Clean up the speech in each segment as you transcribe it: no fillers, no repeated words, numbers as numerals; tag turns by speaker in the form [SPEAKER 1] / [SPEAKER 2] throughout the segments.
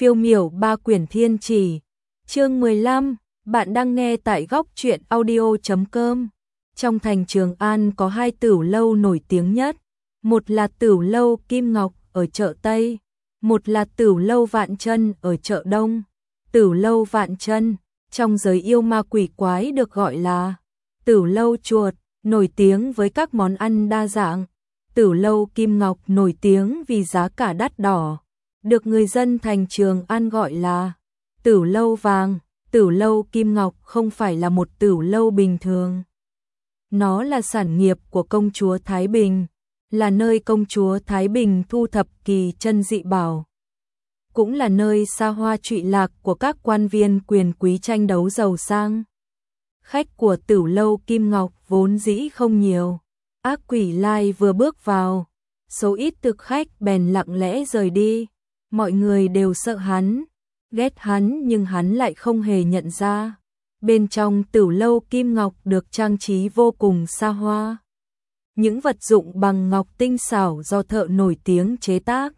[SPEAKER 1] Phiêu miểu ba quyển thiên chỉ. Chương 15, bạn đang nghe tại góc truyện audio.com. Trong thành Trường An có hai tửu lâu nổi tiếng nhất, một là tửu lâu Kim Ngọc ở chợ Tây, một là tửu lâu Vạn Chân ở chợ Đông. Tửu lâu Vạn Chân trong giới yêu ma quỷ quái được gọi là tửu lâu chuột, nổi tiếng với các món ăn đa dạng. Tửu lâu Kim Ngọc nổi tiếng vì giá cả đắt đỏ, được người dân thành Trường An gọi là tửu lâu vàng. Tửu lâu Kim Ngọc không phải là một tửu lâu bình thường. Nó là sản nghiệp của công chúa Thái Bình, là nơi công chúa Thái Bình thu thập kỳ chân dị bảo. Cũng là nơi xa hoa trụy lạc của các quan viên quyền quý tranh đấu giàu sang. Khách của tửu lâu Kim Ngọc vốn dĩ không nhiều. Ác Quỷ Lai vừa bước vào, số ít thực khách bèn lặng lẽ rời đi. Mọi người đều sợ hắn, ghét hắn, nhưng hắn lại không hề nhận ra. Bên trong tửu lâu Kim Ngọc được trang trí vô cùng xa hoa. Những vật dụng bằng ngọc tinh xảo do thợ nổi tiếng chế tác.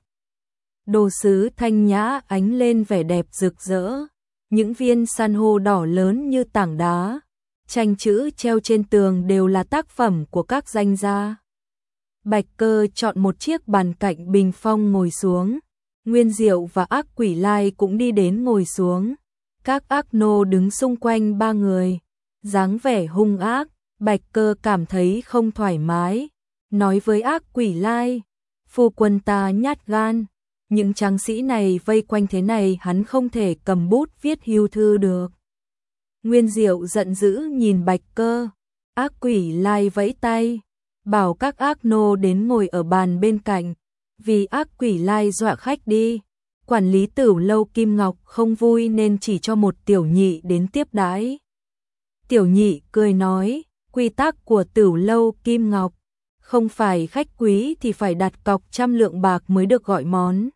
[SPEAKER 1] Đồ sứ thanh nhã ánh lên vẻ đẹp rực rỡ. Những viên san hô đỏ lớn như tảng đá. Tranh chữ treo trên tường đều là tác phẩm của các danh gia. Bạch Cơ chọn một chiếc bàn cạnh bình phong ngồi xuống. Nguyên Diệu và Ác Quỷ Lai cũng đi đến ngồi xuống. Các ác nô đứng xung quanh ba người, dáng vẻ hung ác. Bạch Cơ cảm thấy không thoải mái, nói với Ác Quỷ Lai: phu quân ta nhát gan, những tráng sĩ này vây quanh thế này hắn không thể cầm bút viết hưu thư được. Nguyên Diệu giận dữ nhìn Bạch Cơ. Ác Quỷ Lai vẫy tay, bảo các ác nô đến ngồi ở bàn bên cạnh. Vì Ác Quỷ Lai dọa khách đi, quản lý tửu lâu Kim Ngọc không vui nên chỉ cho một tiểu nhị đến tiếp đãi. Tiểu nhị cười nói: quy tắc của tửu lâu Kim Ngọc, không phải khách quý thì phải đặt cọc 100 lượng bạc mới được gọi món.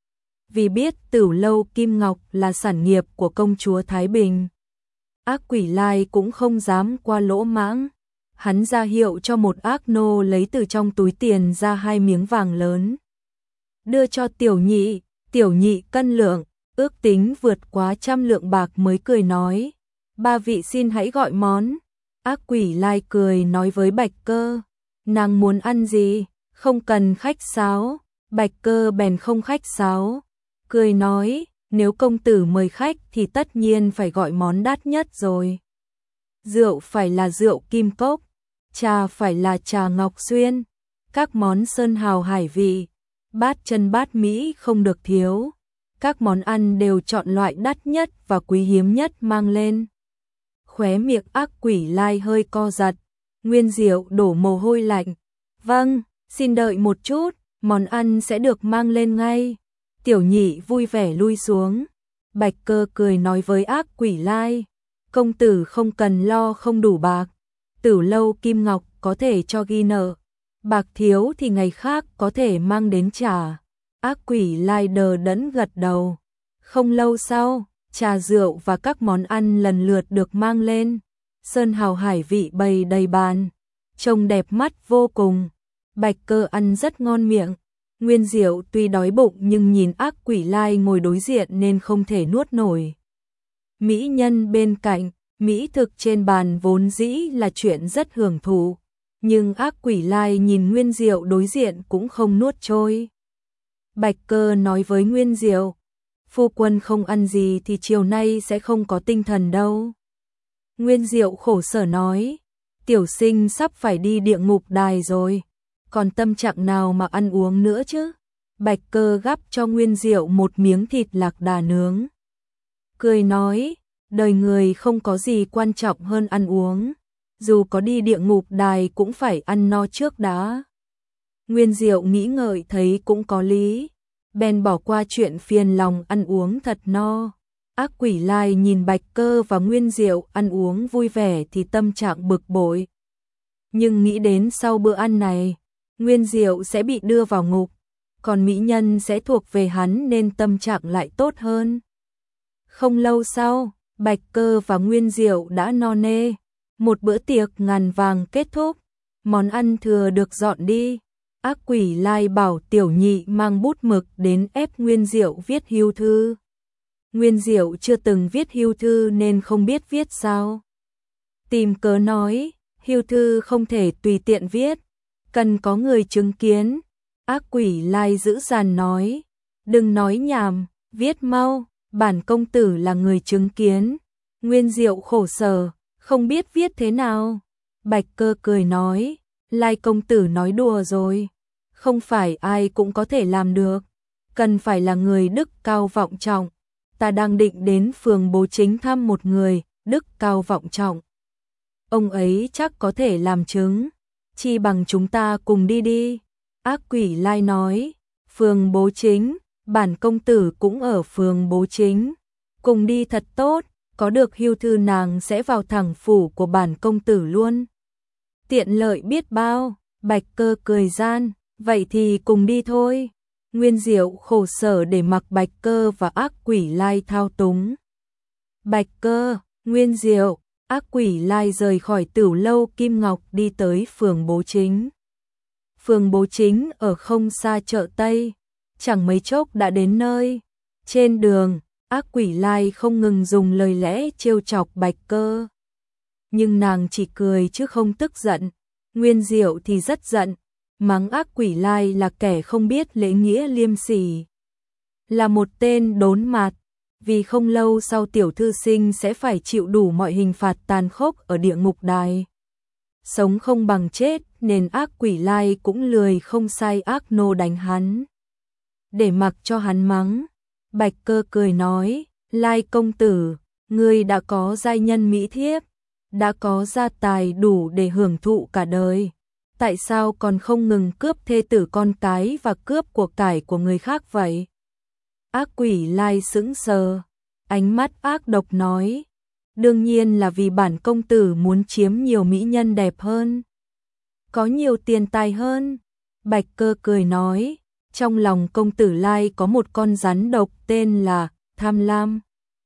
[SPEAKER 1] Vì biết tửu lâu Kim Ngọc là sản nghiệp của công chúa Thái Bình, Ác Quỷ Lai cũng không dám qua lỗ mãng. Hắn ra hiệu cho một ác nô lấy từ trong túi tiền ra 2 miếng vàng lớn, đưa cho tiểu nhị. Tiểu nhị cân lượng, ước tính vượt quá 100 lượng bạc mới cười nói: ba vị xin hãy gọi món. Ác Quỷ Lai cười nói với Bạch Cơ: nàng muốn ăn gì, không cần khách sáo. Bạch Cơ bèn không khách sáo, cười nói: nếu công tử mời khách thì tất nhiên phải gọi món đắt nhất rồi. Rượu phải là rượu Kim Cốc, trà phải là trà Ngọc Xuyên, các món sơn hào hải vị, bát chân bát mỹ không được thiếu. Các món ăn đều chọn loại đắt nhất và quý hiếm nhất mang lên. Khóe miệng Ác Quỷ Lai hơi co giật. Nguyên Diệu đổ mồ hôi lạnh. Vâng, xin đợi một chút, món ăn sẽ được mang lên ngay. Tiểu nhị vui vẻ lui xuống. Bạch Cơ cười nói với Ác Quỷ Lai: công tử không cần lo không đủ bạc, tửu lâu Kim Ngọc có thể cho ghi nợ, bạc thiếu thì ngày khác có thể mang đến trả. Ác Quỷ Lai đờ đẫn gật đầu. Không lâu sau, trà rượu và các món ăn lần lượt được mang lên. Sơn hào hải vị bày đầy bàn, trông đẹp mắt vô cùng. Bạch Cơ ăn rất ngon miệng. Nguyên Diệu tuy đói bụng nhưng nhìn Ác Quỷ Lai ngồi đối diện nên không thể nuốt nổi. Mỹ nhân bên cạnh, mỹ thực trên bàn vốn dĩ là chuyện rất hưởng thụ, nhưng Ác Quỷ Lai nhìn Nguyên Diệu đối diện cũng không nuốt trôi. Bạch Cơ nói với Nguyên Diệu: phu quân không ăn gì thì chiều nay sẽ không có tinh thần đâu. Nguyên Diệu khổ sở nói: tiểu sinh sắp phải đi địa ngục đài rồi, còn tâm trạng nào mà ăn uống nữa chứ. Bạch Cơ gắp cho Nguyên Diệu một miếng thịt lạc đà nướng, cười nói: đời người không có gì quan trọng hơn ăn uống, dù có đi địa ngục đài cũng phải ăn no trước đã. Nguyên Diệu nghĩ ngợi thấy cũng có lý, bèn bỏ qua chuyện phiền lòng ăn uống thật no. Ác Quỷ Lai nhìn Bạch Cơ và Nguyên Diệu ăn uống vui vẻ thì tâm trạng bực bội. Nhưng nghĩ đến sau bữa ăn này, Nguyên Diệu sẽ bị đưa vào ngục, còn mỹ nhân sẽ thuộc về hắn nên tâm trạng lại tốt hơn. Không lâu sau, Bạch Cơ và Nguyên Diệu đã no nê. Một bữa tiệc ngàn vàng kết thúc, món ăn thừa được dọn đi. Ác Quỷ Lai bảo tiểu nhị mang bút mực đến ép Nguyên Diệu viết hưu thư. Nguyên Diệu chưa từng viết hưu thư nên không biết viết sao. Tìm cớ nói, hưu thư không thể tùy tiện viết, cần có người chứng kiến. Ác quỷ lai dữ dằn nói, đừng nói nhảm, viết mau, bản công tử là người chứng kiến. Nguyên Diệu khổ sở, không biết viết thế nào. Bạch Cơ cười nói, Lai công tử nói đùa rồi, không phải ai cũng có thể làm được, cần phải là người đức cao vọng trọng. Ta đang định đến phường Bố Chính thăm một người, đức cao vọng trọng. Ông ấy chắc có thể làm chứng, chi bằng chúng ta cùng đi đi. Ác quỷ lai nói, phường Bố Chính, bản công tử cũng ở phường Bố Chính, cùng đi thật tốt, có được hưu thư nàng sẽ vào thẳng phủ của bản công tử luôn. Tiện lợi biết bao. Bạch Cơ cười gian, vậy thì cùng đi thôi. Nguyên Diệu khổ sở để mặc Bạch Cơ và ác quỷ lai thao túng. Bạch Cơ, Nguyên Diệu, ác quỷ lai rời khỏi Tửu lâu Kim Ngọc đi tới phường Bố Chính. Phường Bố Chính ở không xa chợ Tây, chẳng mấy chốc đã đến nơi. Trên đường, ác quỷ lai không ngừng dùng lời lẽ trêu chọc Bạch Cơ. Nhưng nàng chỉ cười chứ không tức giận. Nguyên Diệu thì rất giận, mắng ác quỷ lai là kẻ không biết lễ nghĩa liêm sỉ, là một tên đốn mặt, vì không lâu sau tiểu thư sinh sẽ phải chịu đủ mọi hình phạt tàn khốc ở địa ngục đài. Sống không bằng chết nên ác quỷ lai cũng lười không sai ác nô đánh hắn. Để mặc cho hắn mắng, Bạch Cơ cười nói, Lai công tử, ngươi đã có giai nhân mỹ thiếp, đã có gia tài đủ để hưởng thụ cả đời. Tại sao còn không ngừng cướp thê tử con cái và cướp của cải của người khác vậy? Ác quỷ lai sững sờ, ánh mắt ác độc nói, đương nhiên là vì bản công tử muốn chiếm nhiều mỹ nhân đẹp hơn, có nhiều tiền tài hơn. Bạch Cơ cười nói, trong lòng công tử lai có một con rắn độc tên là tham lam.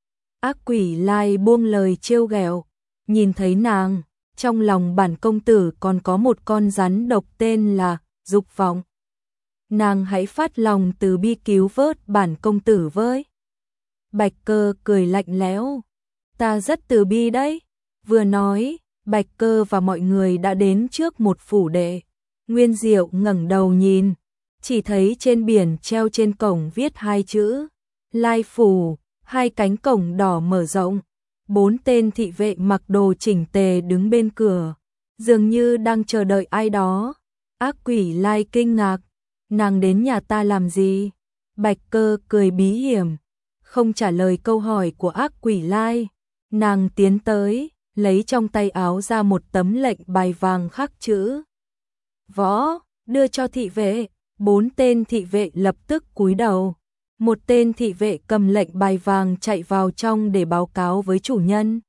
[SPEAKER 1] Ác quỷ lai buông lời trêu ghẹo, nhìn thấy nàng, trong lòng bản công tử còn có một con rắn độc tên là dục vọng. Nàng hãy phát lòng từ bi cứu vớt bản công tử với. Bạch Cơ cười lạnh lẽo, ta rất từ bi đấy. Vừa nói, Bạch Cơ và mọi người đã đến trước một phủ đệ. Nguyên Diệu ngẩng đầu nhìn, chỉ thấy trên biển treo trên cổng viết hai chữ Lai phủ, hai cánh cổng đỏ mở rộng. 4 tên thị vệ mặc đồ chỉnh tề đứng bên cửa, dường như đang chờ đợi ai đó. Ác quỷ lai kinh ngạc, nàng đến nhà ta làm gì? Bạch Cơ cười bí hiểm, không trả lời câu hỏi của ác quỷ lai. Nàng tiến tới, lấy trong tay áo ra một tấm lệnh bài vàng khắc chữ võ, đưa cho thị vệ. 4 tên thị vệ lập tức cúi đầu. Một tên thị vệ cầm lệnh bài vàng chạy vào trong để báo cáo với chủ nhân.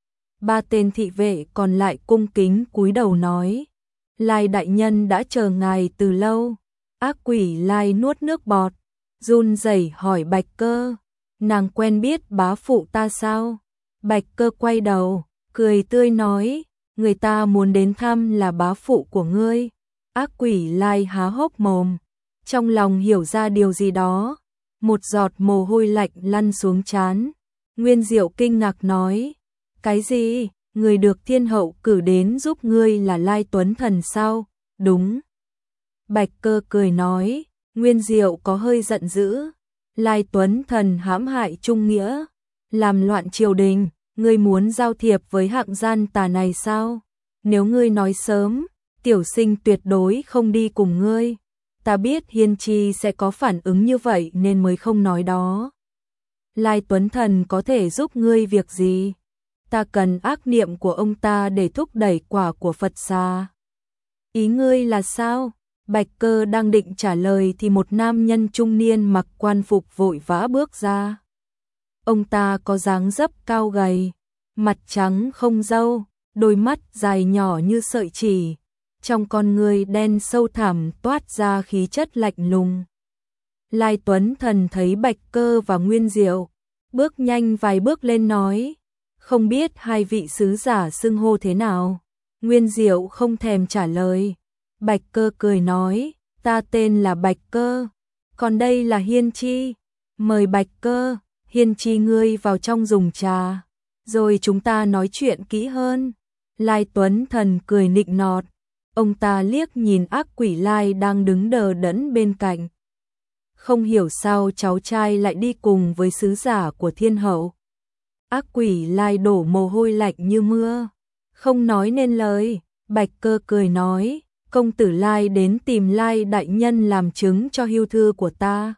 [SPEAKER 1] 3 tên thị vệ còn lại cung kính cúi đầu nói, Lai đại nhân đã chờ ngài từ lâu. Ác quỷ lai nuốt nước bọt, run rẩy hỏi Bạch Cơ, nàng quen biết bá phụ ta sao? Bạch Cơ quay đầu, cười tươi nói, người ta muốn đến thăm là bá phụ của ngươi. Ác quỷ lai há hốc mồm, trong lòng hiểu ra điều gì đó. Một giọt mồ hôi lạnh lăn xuống trán. Nguyên Diệu kinh ngạc nói, cái gì? Người được thiên hậu cử đến giúp ngươi là Lai Tuấn Thần sao? Đúng. Bạch Cơ cười nói, Nguyên Diệu có hơi giận dữ. Lai Tuấn Thần hãm hại Trung Nghĩa, làm loạn triều đình, ngươi muốn giao thiệp với hạng gian tà này sao? Nếu ngươi nói sớm, tiểu sinh tuyệt đối không đi cùng ngươi. Ta biết Hiên Chi sẽ có phản ứng như vậy nên mới không nói đó. Lai Tuấn Thần có thể giúp ngươi việc gì? Ta cần ác niệm của ông ta để thúc đẩy quả của Phật Xà. Ý ngươi là sao? Bạch Cơ đang định trả lời thì một nam nhân trung niên mặc quan phục vội vã bước ra. Ông ta có dáng dấp cao gầy, mặt trắng không râu, đôi mắt dài nhỏ như sợi chỉ. Trong con người đen sâu thẳm toát ra khí chất lạnh lùng. Lai Tuấn Thần thấy Bạch Cơ và Nguyên Diệu, bước nhanh vài bước lên nói, không biết hai vị sứ giả xưng hô thế nào. Nguyên Diệu không thèm trả lời. Bạch Cơ cười nói, ta tên là Bạch Cơ, còn đây là Hiên Chi. Mời Bạch Cơ. Hiên Chi ngươi vào trong dùng trà, rồi chúng ta nói chuyện kỹ hơn. Lai Tuấn Thần cười nịnh nọt, ông ta liếc nhìn ác quỷ Lai đang đứng đờ đẫn bên cạnh. Không hiểu sao cháu trai lại đi cùng với sứ giả của thiên hậu. Ác quỷ Lai đổ mồ hôi lạnh như mưa, không nói nên lời. Bạch Cơ cười nói, công tử Lai đến tìm Lai đại nhân làm chứng cho hưu thư của ta.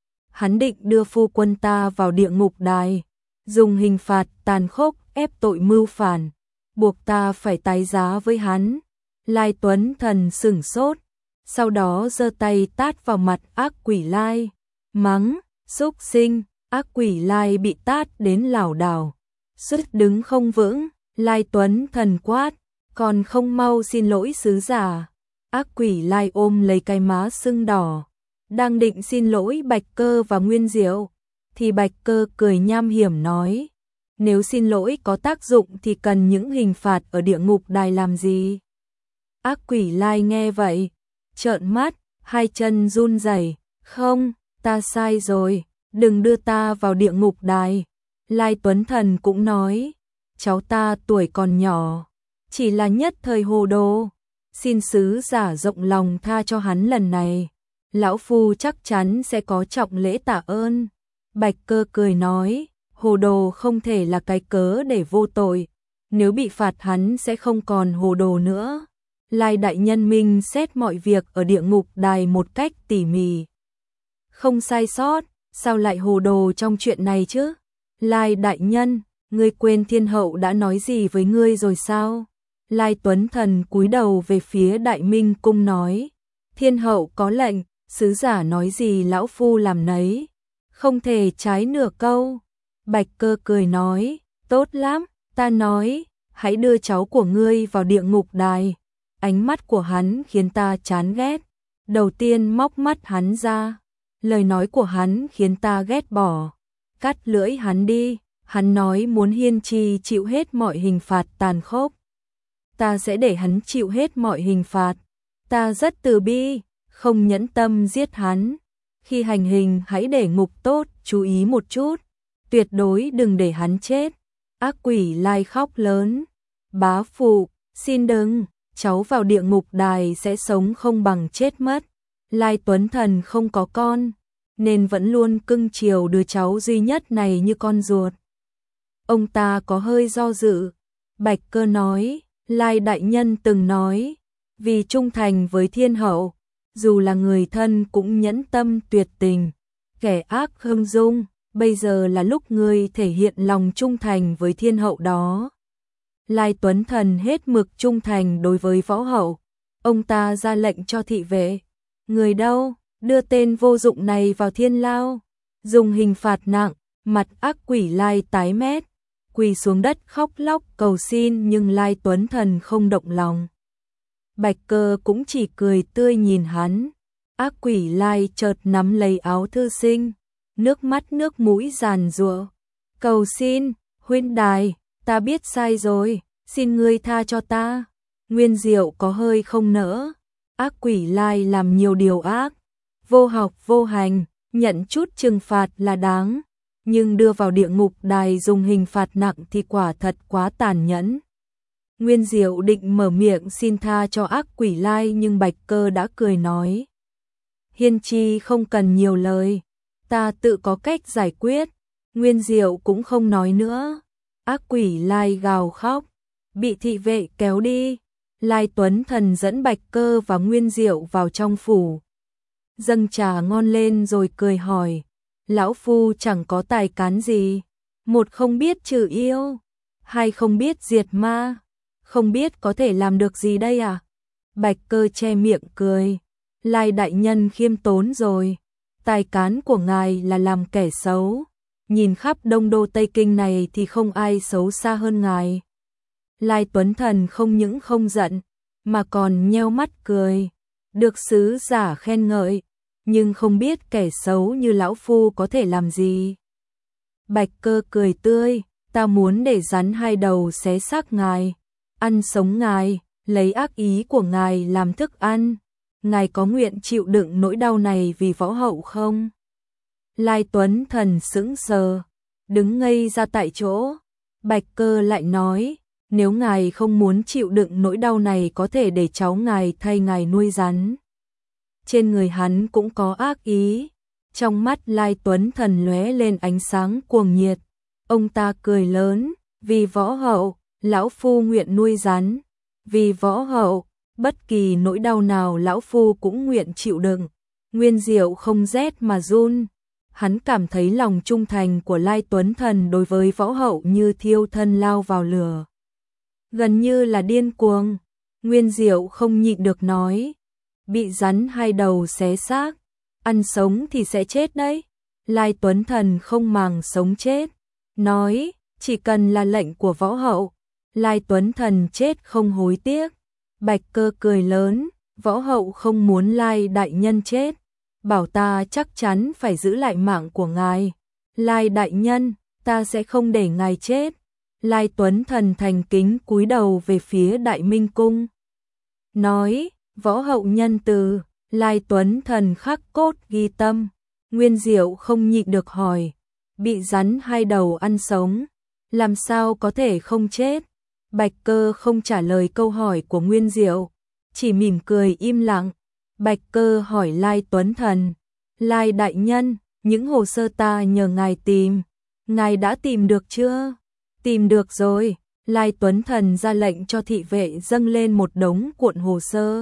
[SPEAKER 1] Hắn định đưa phu quân ta vào địa ngục đài, dùng hình phạt tàn khốc ép tội mưu phản, buộc ta phải tái giá với hắn. Lai Tuấn Thần sửng sốt, sau đó giơ tay tát vào mặt ác quỷ Lai, mắng, xúc sinh. Ác quỷ Lai bị tát đến lảo đảo, suýt đứng không vững. Lai Tuấn Thần quát, còn không mau xin lỗi sứ giả. Ác quỷ Lai ôm lấy cái má sưng đỏ, đang định xin lỗi Bạch Cơ và Nguyên Diệu, thì Bạch Cơ cười nham hiểm nói, nếu xin lỗi có tác dụng thì cần những hình phạt ở địa ngục đài làm gì? Ác quỷ Lai nghe vậy, trợn mắt, hai chân run rẩy, không, ta sai rồi, đừng đưa ta vào địa ngục đài. Lai Tuấn Thần cũng nói, cháu ta tuổi còn nhỏ, chỉ là nhất thời hồ đồ, xin sứ giả rộng lòng tha cho hắn lần này, lão phu chắc chắn sẽ có trọng lễ tạ ơn. Bạch Cơ cười nói, hồ đồ không thể là cái cớ để vô tội, nếu bị phạt hắn sẽ không còn hồ đồ nữa. Lai đại nhân minh xét mọi việc ở địa ngục đài một cách tỉ mỉ, không sai sót, sao lại hồ đồ trong chuyện này chứ? Lai đại nhân, ngươi quên thiên hậu đã nói gì với ngươi rồi sao? Lai Tuấn Thần cúi đầu về phía Đại Minh cung nói, thiên hậu có lệnh, sứ giả nói gì lão phu làm nấy, không thể trái nửa câu. Bạch Cơ cười nói, tốt lắm, ta nói, hãy đưa cháu của ngươi vào địa ngục đài. Ánh mắt của hắn khiến ta chán ghét, đầu tiên móc mắt hắn ra, lời nói của hắn khiến ta ghét bỏ, cắt lưỡi hắn đi. Hắn nói muốn Hiên Chi chịu hết mọi hình phạt tàn khốc, ta sẽ để hắn chịu hết mọi hình phạt. Ta rất từ bi, không nhẫn tâm giết hắn. Khi hành hình hãy để ngục tốt, chú ý một chút, tuyệt đối đừng để hắn chết. Ác quỷ Lai khóc lớn, bá phụ, xin đừng, cháu vào địa ngục đài sẽ sống không bằng chết mất. Lai Tuấn Thần không có con, nên vẫn luôn cưng chiều đứa cháu duy nhất này như con ruột. Ông ta có hơi do dự. Bạch Cơ nói, Lai đại nhân từng nói, vì trung thành với thiên hậu, dù là người thân cũng nhẫn tâm tuyệt tình, kẻ ác hưng dung, bây giờ là lúc ngươi thể hiện lòng trung thành với thiên hậu đó. Lai Tuấn Thần hết mực trung thành đối với võ hậu, ông ta ra lệnh cho thị vệ, người đâu, đưa tên vô dụng này vào thiên lao, dùng hình phạt nặng. Mặt ác quỷ Lai tái mét, quỳ xuống đất khóc lóc cầu xin, nhưng Lai Tuấn Thần không động lòng. Bạch Cơ cũng chỉ cười tươi nhìn hắn. Ác quỷ Lai chợt nắm lấy áo thư sinh, nước mắt nước mũi giàn giụa, cầu xin, huynh đài, ta biết sai rồi, xin ngươi tha cho ta. Nguyên Diệu có hơi không nỡ, ác quỷ Lai làm nhiều điều ác, vô học vô hành, nhận chút trừng phạt là đáng, nhưng đưa vào địa ngục đài dùng hình phạt nặng thì quả thật quá tàn nhẫn. Nguyên Diệu định mở miệng xin tha cho ác quỷ Lai, nhưng Bạch Cơ đã cười nói, Hiên Chi không cần nhiều lời, ta tự có cách giải quyết. Nguyên Diệu cũng không nói nữa. Ác quỷ Lai gào khóc, bị thị vệ kéo đi. Lai Tuấn Thần dẫn Bạch Cơ và Nguyên Diệu vào trong phủ, dâng trà ngon lên rồi cười hỏi, lão phu chẳng có tài cán gì, một không biết trừ yêu, hai không biết diệt ma, không biết có thể làm được gì đây à? Bạch Cơ che miệng cười, Lai đại nhân khiêm tốn rồi, tài cán của ngài là làm kẻ xấu, nhìn khắp Đông Đô Tây Kinh này thì không ai xấu xa hơn ngài. Lai Tuấn Thần không những không giận, mà còn nheo mắt cười, được sứ giả khen ngợi, nhưng không biết kẻ xấu như lão phu có thể làm gì. Bạch Cơ cười tươi, ta muốn để rắn hai đầu xé xác ngài, ăn sống ngài, lấy ác ý của ngài làm thức ăn. Ngài có nguyện chịu đựng nỗi đau này vì võ hậu không? Lai Tuấn Thần sững sờ, đứng ngây ra tại chỗ. Bạch Cơ lại nói, nếu ngài không muốn chịu đựng nỗi đau này có thể để cháu ngài thay ngài nuôi rắn. Trên người hắn cũng có ác ý. Trong mắt Lai Tuấn Thần lóe lên ánh sáng cuồng nhiệt. Ông ta cười lớn, vì võ hậu, lão phu nguyện nuôi rắn. Vì võ hậu, bất kỳ nỗi đau nào lão phu cũng nguyện chịu đựng. Nguyên Diệu không rét mà run. Hắn cảm thấy lòng trung thành của Lai Tuấn Thần đối với võ hậu như thiêu thân lao vào lửa. Gần như là điên cuồng. Nguyên Diệu không nhịn được nói, bị rắn hai đầu xé xác, ăn sống thì sẽ chết đấy. Lai Tuấn Thần không màng sống chết, nói, chỉ cần là lệnh của võ hậu, Lai Tuấn Thần chết không hối tiếc. Bạch Cơ cười lớn, võ hậu không muốn Lai đại nhân chết, bảo ta chắc chắn phải giữ lại mạng của ngài. Lai đại nhân, ta sẽ không để ngài chết. Lai Tuấn Thần thành kính cúi đầu về phía Đại Minh Cung, nói, võ hậu nhân từ. Lai Tuấn Thần khắc cốt ghi tâm. Nguyên Diệu không nhịn được hỏi, bị rắn hai đầu ăn sống, làm sao có thể không chết? Bạch Cơ không trả lời câu hỏi của Nguyên Diệu, chỉ mỉm cười im lặng. Bạch Cơ hỏi Lai Tuấn Thần, Lai đại nhân, những hồ sơ ta nhờ ngài tìm, ngài đã tìm được chưa? Tìm được rồi. Lai Tuấn Thần ra lệnh cho thị vệ dâng lên một đống cuộn hồ sơ.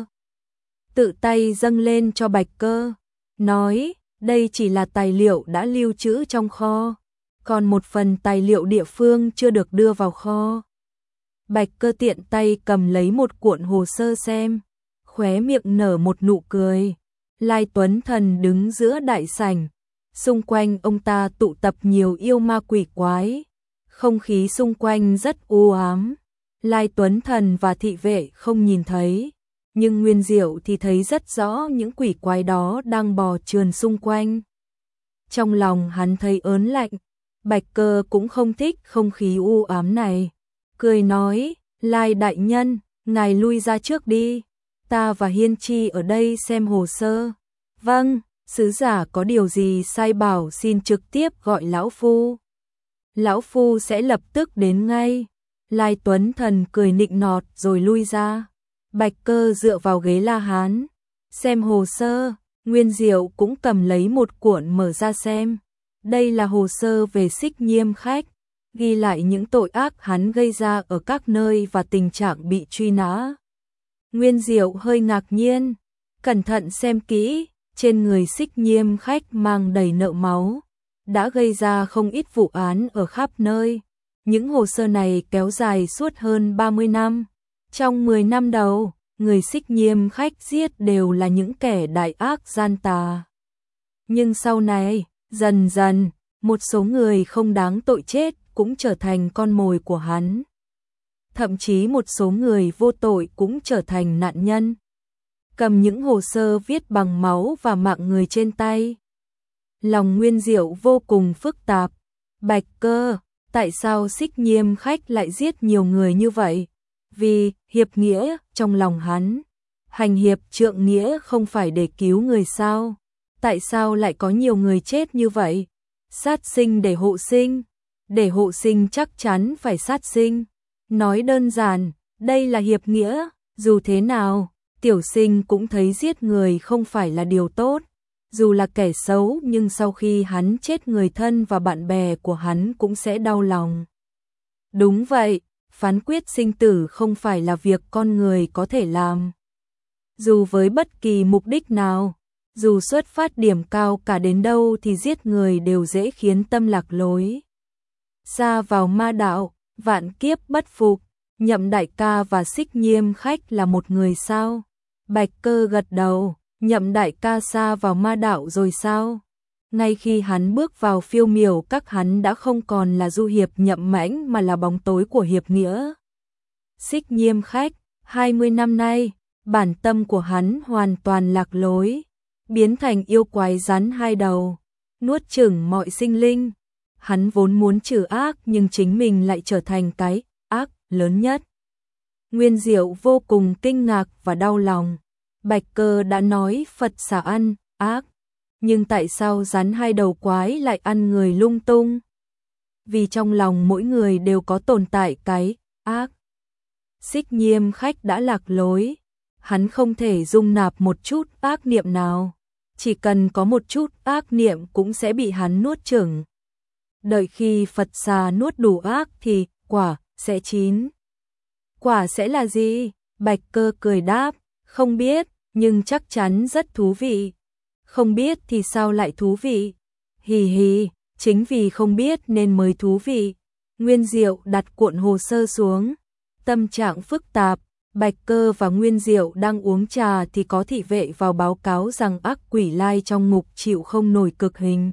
[SPEAKER 1] Tự tay dâng lên cho Bạch Cơ, nói, đây chỉ là tài liệu đã lưu trữ trong kho, còn một phần tài liệu địa phương chưa được đưa vào kho. Bạch Cơ tiện tay cầm lấy một cuộn hồ sơ xem, khóe miệng nở một nụ cười. Lai Tuấn Thần đứng giữa đại sảnh, xung quanh ông ta tụ tập nhiều yêu ma quỷ quái, không khí xung quanh rất u ám. Lai Tuấn Thần và thị vệ không nhìn thấy, nhưng Nguyên Diệu thì thấy rất rõ những quỷ quái đó đang bò trườn xung quanh. Trong lòng hắn thấy ớn lạnh. Bạch Cơ cũng không thích không khí u ám này, cười nói, Lai đại nhân, ngài lui ra trước đi, ta và Hiên Chi ở đây xem hồ sơ. Vâng, sứ giả có điều gì sai bảo xin trực tiếp gọi lão phu. Lão phu sẽ lập tức đến ngay. Lai Tuấn Thần cười nịnh nọt rồi lui ra. Bạch Cơ dựa vào ghế La Hán, xem hồ sơ. Nguyên Diệu cũng cầm lấy một cuộn mở ra xem. Đây là hồ sơ về Xích Nhiêm Khách, ghi lại những tội ác hắn gây ra ở các nơi và tình trạng bị truy nã. Nguyên Diệu hơi ngạc nhiên, cẩn thận xem kỹ, trên người Xích Nhiêm Khách mang đầy nợ máu, đã gây ra không ít vụ án ở khắp nơi. Những hồ sơ này kéo dài suốt hơn 30 năm. Trong 10 năm đầu, người Xích Nhiêm Khách giết đều là những kẻ đại ác gian tà. Nhưng sau này, dần dần, một số người không đáng tội chết cũng trở thành con mồi của hắn. Thậm chí một số người vô tội cũng trở thành nạn nhân. Cầm những hồ sơ viết bằng máu và mạng người trên tay. Lòng Nguyên Diệu vô cùng phức tạp. Bạch Cơ, tại sao Xích Nhiêm Khách lại giết nhiều người như vậy? Vì hiệp nghĩa trong lòng hắn. Hành hiệp trượng nghĩa không phải để cứu người sao? Tại sao lại có nhiều người chết như vậy? Sát sinh để hộ sinh. Để hộ sinh chắc chắn phải sát sinh. Nói đơn giản, đây là hiệp nghĩa. Dù thế nào, tiểu sinh cũng thấy giết người không phải là điều tốt. Dù là kẻ xấu nhưng sau khi hắn chết người thân và bạn bè của hắn cũng sẽ đau lòng. Đúng vậy, phán quyết sinh tử không phải là việc con người có thể làm. Dù với bất kỳ mục đích nào, dù xuất phát điểm cao cả đến đâu thì giết người đều dễ khiến tâm lạc lối. Sa vào ma đạo, vạn kiếp bất phục, Nhậm đại ca và Xích Nhiêm Khách là một người sao? Bạch Cơ gật đầu, Nhậm đại ca sa vào ma đạo rồi sao? Ngay khi hắn bước vào Phiêu Miểu Các hắn đã không còn là du hiệp Nhậm Mãnh mà là bóng tối của hiệp nghĩa. Xích Nhiêm Khách, 20 năm nay, bản tâm của hắn hoàn toàn lạc lối, biến thành yêu quái rắn hai đầu, nuốt chửng mọi sinh linh. Hắn vốn muốn trừ ác nhưng chính mình lại trở thành cái ác lớn nhất. Nguyên Diệu vô cùng kinh ngạc và đau lòng. Bạch Cơ đã nói Phật xả ăn ác, nhưng tại sao rắn hai đầu quái lại ăn người lung tung? vì trong lòng mỗi người đều có tồn tại cái ác. Xích Nhiêm khách đã lạc lối, hắn không thể dung nạp một chút ác niệm nào, chỉ cần có một chút ác niệm cũng sẽ bị hắn nuốt chửng. Đợi khi Phật xà nuốt đủ ác thì quả sẽ chín. Quả sẽ là gì? Bạch Cơ cười đáp, không biết, nhưng chắc chắn rất thú vị. Không biết thì sao lại thú vị? Hì hì, chính vì không biết nên mới thú vị. Nguyên Diệu đặt cuộn hồ sơ xuống, tâm trạng phức tạp. Bạch Cơ và Nguyên Diệu đang uống trà thì có thị vệ vào báo cáo rằng ác quỷ Lai trong ngục chịu không nổi cực hình.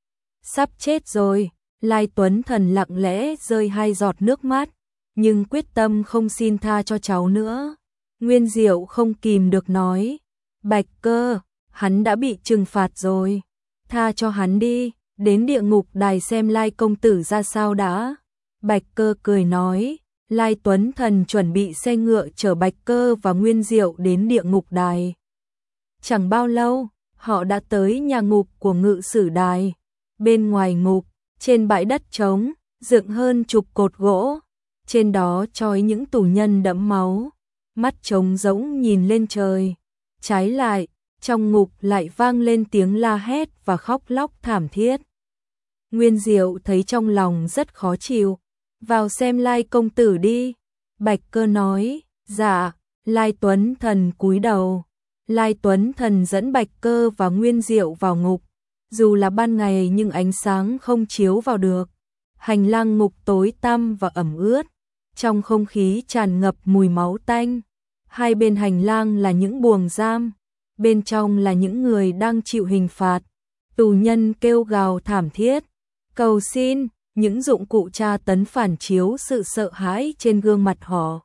[SPEAKER 1] Sắp chết rồi. Lai Tuấn Thần lặng lẽ rơi 2 giọt nước mắt, nhưng quyết tâm không xin tha cho cháu nữa. Nguyên Diệu không kìm được nói, Bạch Cơ, hắn đã bị trừng phạt rồi, tha cho hắn đi, đến địa ngục đài xem Lai công tử ra sao đã. Bạch Cơ cười nói, Lai Tuấn Thần chuẩn bị xe ngựa chở Bạch Cơ và Nguyên Diệu đến địa ngục đài. Chẳng bao lâu, họ đã tới nhà ngục của ngự sử đài. Bên ngoài ngục, trên bãi đất trống, dựng hơn chục cột gỗ, trên đó trói những tù nhân đẫm máu, mắt trống rỗng nhìn lên trời. Trái lại, trong ngục lại vang lên tiếng la hét và khóc lóc thảm thiết. Nguyên Diệu thấy trong lòng rất khó chịu, vào xem Lai công tử đi. Bạch Cơ nói, dạ. Lai Tuấn Thần cúi đầu. Lai Tuấn Thần dẫn Bạch Cơ và Nguyên Diệu vào ngục. Dù là ban ngày nhưng ánh sáng không chiếu vào được. Hành lang ngục tối tăm và ẩm ướt, trong không khí tràn ngập mùi máu tanh. Hai bên hành lang là những buồng giam, bên trong là những người đang chịu hình phạt. Tù nhân kêu gào thảm thiết, cầu xin, những dụng cụ tra tấn phản chiếu sự sợ hãi trên gương mặt họ.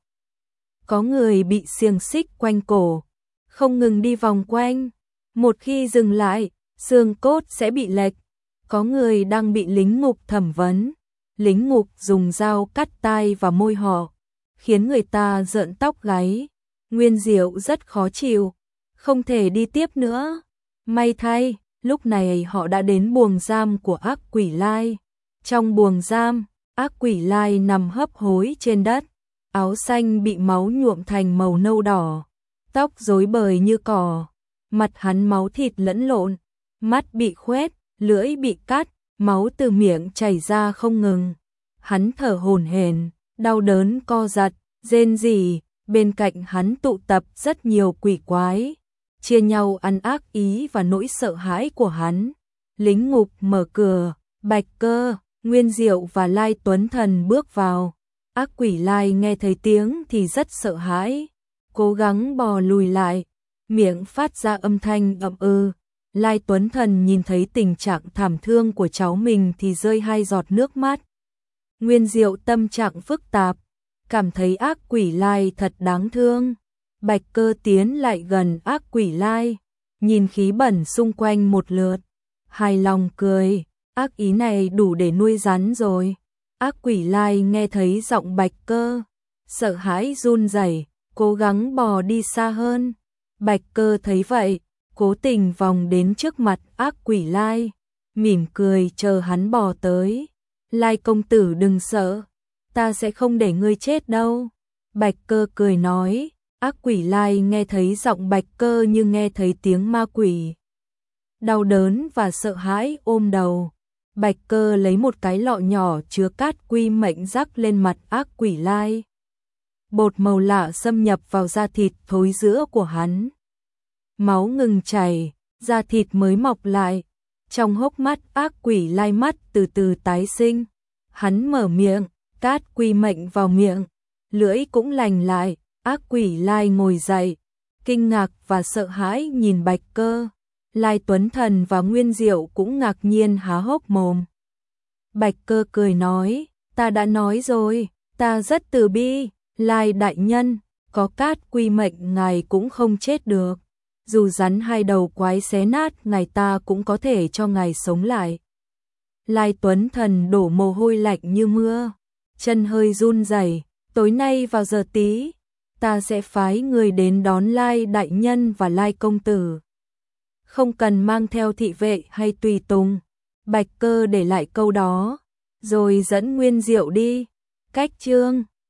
[SPEAKER 1] Có người bị xiềng xích quanh cổ, không ngừng đi vòng quanh. Một khi dừng lại, xương cốt sẽ bị lệch. Có người đang bị lính ngục thẩm vấn. Lính ngục dùng dao cắt tai và môi họ, khiến người ta rợn tóc gáy. Nguyên Diệu rất khó chịu, không thể đi tiếp nữa. May thay, lúc này họ đã đến buồng giam của ác quỷ Lai. Trong buồng giam, ác quỷ Lai nằm hấp hối trên đất, áo xanh bị máu nhuộm thành màu nâu đỏ, tóc rối bời như cỏ, mặt hắn máu thịt lẫn lộn, mắt bị khoét, lưỡi bị cắt, máu từ miệng chảy ra không ngừng. Hắn thở hổn hển, đau đớn co giật, rên rỉ. Bên cạnh hắn tụ tập rất nhiều quỷ quái, chia nhau ăn ác ý và nỗi sợ hãi của hắn. Lính ngục mở cửa, Bạch Cơ, Nguyên Diệu và Lai Tuấn Thần bước vào. Ác quỷ Lai nghe thấy tiếng thì rất sợ hãi, cố gắng bò lùi lại, miệng phát ra âm thanh ậm ừ. Lai Tuấn Thần nhìn thấy tình trạng thảm thương của cháu mình thì rơi 2 giọt nước mắt. Nguyên Diệu tâm trạng phức tạp, cảm thấy ác quỷ Lai thật đáng thương. Bạch Cơ tiến lại gần ác quỷ Lai, nhìn khí bẩn xung quanh một lượt, hài lòng cười, ác ý này đủ để nuôi rắn rồi. Ác quỷ Lai nghe thấy giọng Bạch Cơ, sợ hãi run rẩy, cố gắng bò đi xa hơn. Bạch Cơ thấy vậy, cố tình vòng đến trước mặt ác quỷ Lai, mỉm cười chờ hắn bò tới. Lai công tử đừng sợ, ta sẽ không để ngươi chết đâu. Bạch Cơ cười nói. Ác quỷ Lai nghe thấy giọng Bạch Cơ như nghe thấy tiếng ma quỷ. Đau đớn và sợ hãi ôm đầu. Bạch Cơ lấy một cái lọ nhỏ chứa cát quy mệnh rắc lên mặt ác quỷ Lai. Bột màu lạ xâm nhập vào da thịt thối rữa của hắn. Máu ngừng chảy, da thịt mới mọc lại. Trong hốc mắt ác quỷ Lai mắt từ từ tái sinh. Hắn mở miệng, cát quy mệnh vào miệng, lưỡi cũng lành lại. Ác quỷ Lai ngồi dậy, kinh ngạc và sợ hãi nhìn Bạch Cơ. Lai Tuấn Thần và Nguyên Diệu cũng ngạc nhiên há hốc mồm. Bạch Cơ cười nói, ta đã nói rồi, ta rất từ bi. Lai đại nhân, có cát quy mệnh ngài cũng không chết được. Dù rắn 2 đầu quái xé nát ngài ta cũng có thể cho ngài sống lại. Lai Tuấn Thần đổ mồ hôi lạnh như mưa, chân hơi run rẩy. Tối nay vào giờ tí, ta sẽ phái người đến đón Lai đại nhân và Lai công tử. Không cần mang theo thị vệ hay tùy tùng. Bạch Cơ để lại câu đó, rồi dẫn Nguyên Diệu đi. Cách chương